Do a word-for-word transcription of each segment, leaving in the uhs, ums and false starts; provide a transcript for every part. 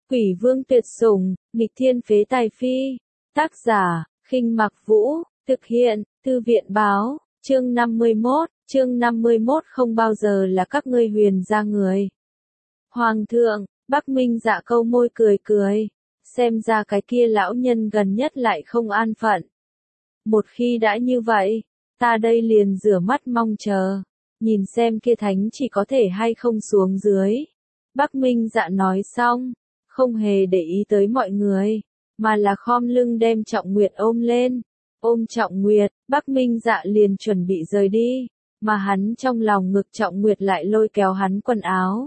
Quỷ vương tuyệt sủng, nghịch thiên phế tài phi. Tác giả, Khinh Mặc Vũ, thực hiện, Thư viện báo, chương năm mươi mốt, chương năm mươi mốt không bao giờ là các ngươi huyền gia người. Hoàng thượng, Bắc Minh Dạ câu môi cười cười, xem ra cái kia lão nhân gần nhất lại không an phận. Một khi đã như vậy, ta đây liền rửa mắt mong chờ, nhìn xem kia thánh chỉ có thể hay không xuống dưới. Bắc Minh Dạ nói xong, không hề để ý tới mọi người, mà là khom lưng đem Trọng Nguyệt ôm lên. Ôm Trọng Nguyệt, Bắc Minh Dạ liền chuẩn bị rời đi, mà hắn trong lòng ngực Trọng Nguyệt lại lôi kéo hắn quần áo.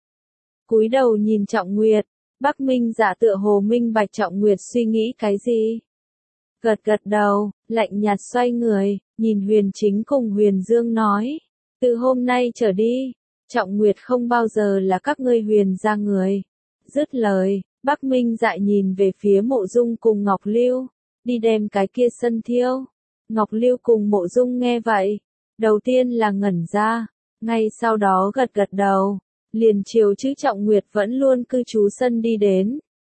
Cúi đầu nhìn Trọng Nguyệt, Bắc Minh Dạ tựa hồ minh bạch Trọng Nguyệt suy nghĩ cái gì. Gật gật đầu, lạnh nhạt xoay người, nhìn Huyền Chính cùng Huyền Dương nói, từ hôm nay trở đi, Trọng Nguyệt không bao giờ là các ngươi huyền gia người. Dứt lời, Bắc Minh Dạ nhìn về phía Mộ Dung cùng Ngọc Lưu, đi đem cái kia sân thiêu. Ngọc Lưu cùng Mộ Dung nghe vậy, đầu tiên là ngẩn ra, ngay sau đó gật gật đầu, liền chiều chữ Trọng Nguyệt vẫn luôn cư trú sân đi đến.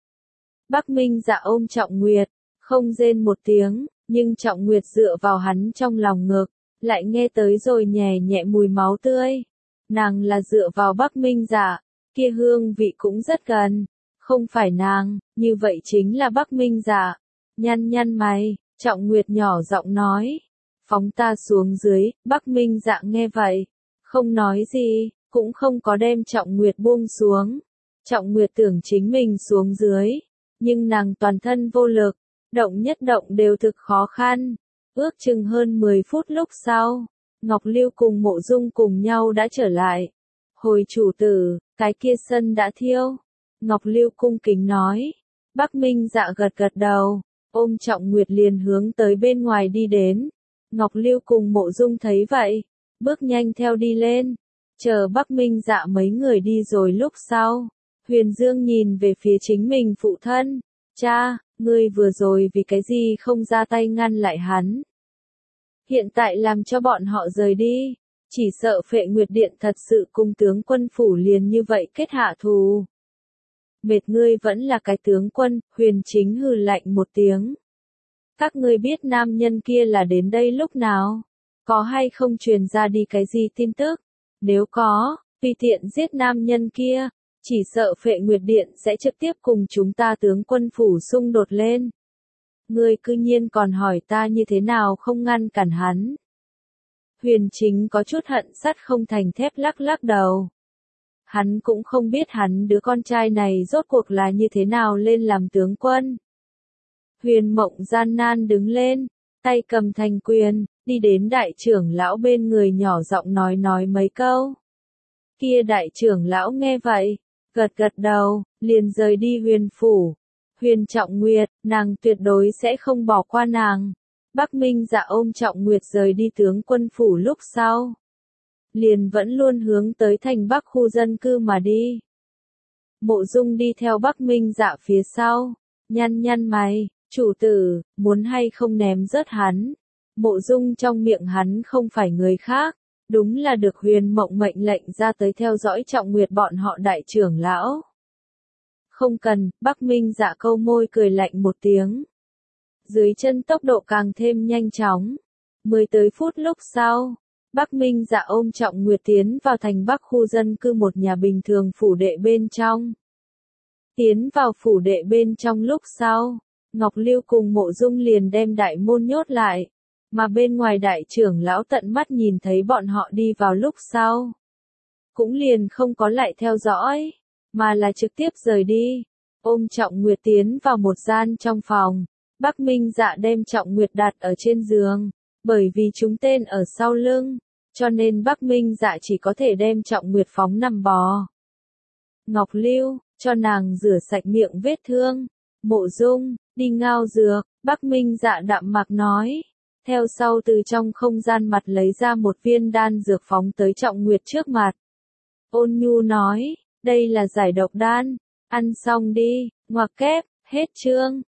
Bắc Minh Dạ ôm Trọng Nguyệt, không rên một tiếng, nhưng Trọng Nguyệt dựa vào hắn trong lòng ngực, lại nghe tới rồi nhẹ nhẹ mùi máu tươi. Nàng là dựa vào Bắc Minh Dạ, kia hương vị cũng rất gần, không phải nàng, như vậy chính là Bắc Minh Dạ. Nhăn nhăn mày, Trọng Nguyệt nhỏ giọng nói, phóng ta xuống dưới. Bắc Minh Dạ nghe vậy, không nói gì, cũng không có đem Trọng Nguyệt buông xuống. Trọng Nguyệt tưởng chính mình xuống dưới, nhưng nàng toàn thân vô lực, động nhất động đều thực khó khăn. Ước chừng hơn mười phút lúc sau, Ngọc Lưu cùng Mộ Dung cùng nhau đã trở lại. Hồi chủ tử, cái kia sân đã thiêu. Ngọc Lưu cung kính nói. Bắc Minh Dạ gật gật đầu, ôm Trọng Nguyệt liền hướng tới bên ngoài đi đến. Ngọc Lưu cùng Mộ Dung thấy vậy, bước nhanh theo đi lên. Chờ Bắc Minh Dạ mấy người đi rồi lúc sau, Huyền Dương nhìn về phía chính mình phụ thân. Cha, ngươi vừa rồi vì cái gì không ra tay ngăn lại hắn? Hiện tại làm cho bọn họ rời đi, chỉ sợ Phệ Nguyệt Điện thật sự cùng tướng quân phủ liền như vậy kết hạ thù. Mệt ngươi vẫn là cái tướng quân, Huyền Chính hừ lạnh một tiếng. Các ngươi biết nam nhân kia là đến đây lúc nào? Có hay không truyền ra đi cái gì tin tức? Nếu có, tùy tiện giết nam nhân kia, chỉ sợ Phệ Nguyệt Điện sẽ trực tiếp cùng chúng ta tướng quân phủ xung đột lên. Ngươi cư nhiên còn hỏi ta như thế nào không ngăn cản hắn. Huyền Chính có chút hận sắt không thành thép lắc lắc đầu. Hắn cũng không biết hắn đứa con trai này rốt cuộc là như thế nào lên làm tướng quân. Huyền Mộng gian nan đứng lên, tay cầm thành quyền, đi đến đại trưởng lão bên người nhỏ giọng nói nói mấy câu. Kia đại trưởng lão nghe vậy, gật gật đầu, liền rời đi Huyền phủ. Huyền Trọng Nguyệt, nàng tuyệt đối sẽ không bỏ qua nàng. Bắc Minh Dạ ôm Trọng Nguyệt rời đi tướng quân phủ lúc sau, liền vẫn luôn hướng tới thành Bắc khu dân cư mà đi. Mộ Dung đi theo Bắc Minh Dạ phía sau, nhăn nhăn mày, chủ tử, muốn hay không ném rớt hắn. Mộ Dung trong miệng hắn không phải người khác, đúng là được Huyền Mộng mệnh lệnh ra tới theo dõi Trọng Nguyệt bọn họ đại trưởng lão. Không cần, Bắc Minh Dạ câu môi cười lạnh một tiếng. Dưới chân tốc độ càng thêm nhanh chóng. Mới tới phút lúc sau, Bắc Minh Dạ ôm Trọng Nguyệt tiến vào thành Bắc khu dân cư một nhà bình thường phủ đệ bên trong. Tiến vào phủ đệ bên trong lúc sau, Ngọc Lưu cùng Mộ Dung liền đem đại môn nhốt lại, mà bên ngoài đại trưởng lão tận mắt nhìn thấy bọn họ đi vào lúc sau. Cũng liền không có lại theo dõi, mà là trực tiếp rời đi, ôm Trọng Nguyệt tiến vào một gian trong phòng. Bắc Minh Dạ đem Trọng Nguyệt đặt ở trên giường, bởi vì chúng tên ở sau lưng, cho nên Bắc Minh Dạ chỉ có thể đem Trọng Nguyệt phóng nằm bò. Ngọc Lưu, cho nàng rửa sạch miệng vết thương. Mộ Dung, đi ngao dược. Bắc Minh Dạ đạm mạc nói. Theo sau từ trong không gian mặt lấy ra một viên đan dược phóng tới Trọng Nguyệt trước mặt. Ôn nhu nói, đây là giải độc đan, ăn xong đi. Ngoặc kép, hết chương.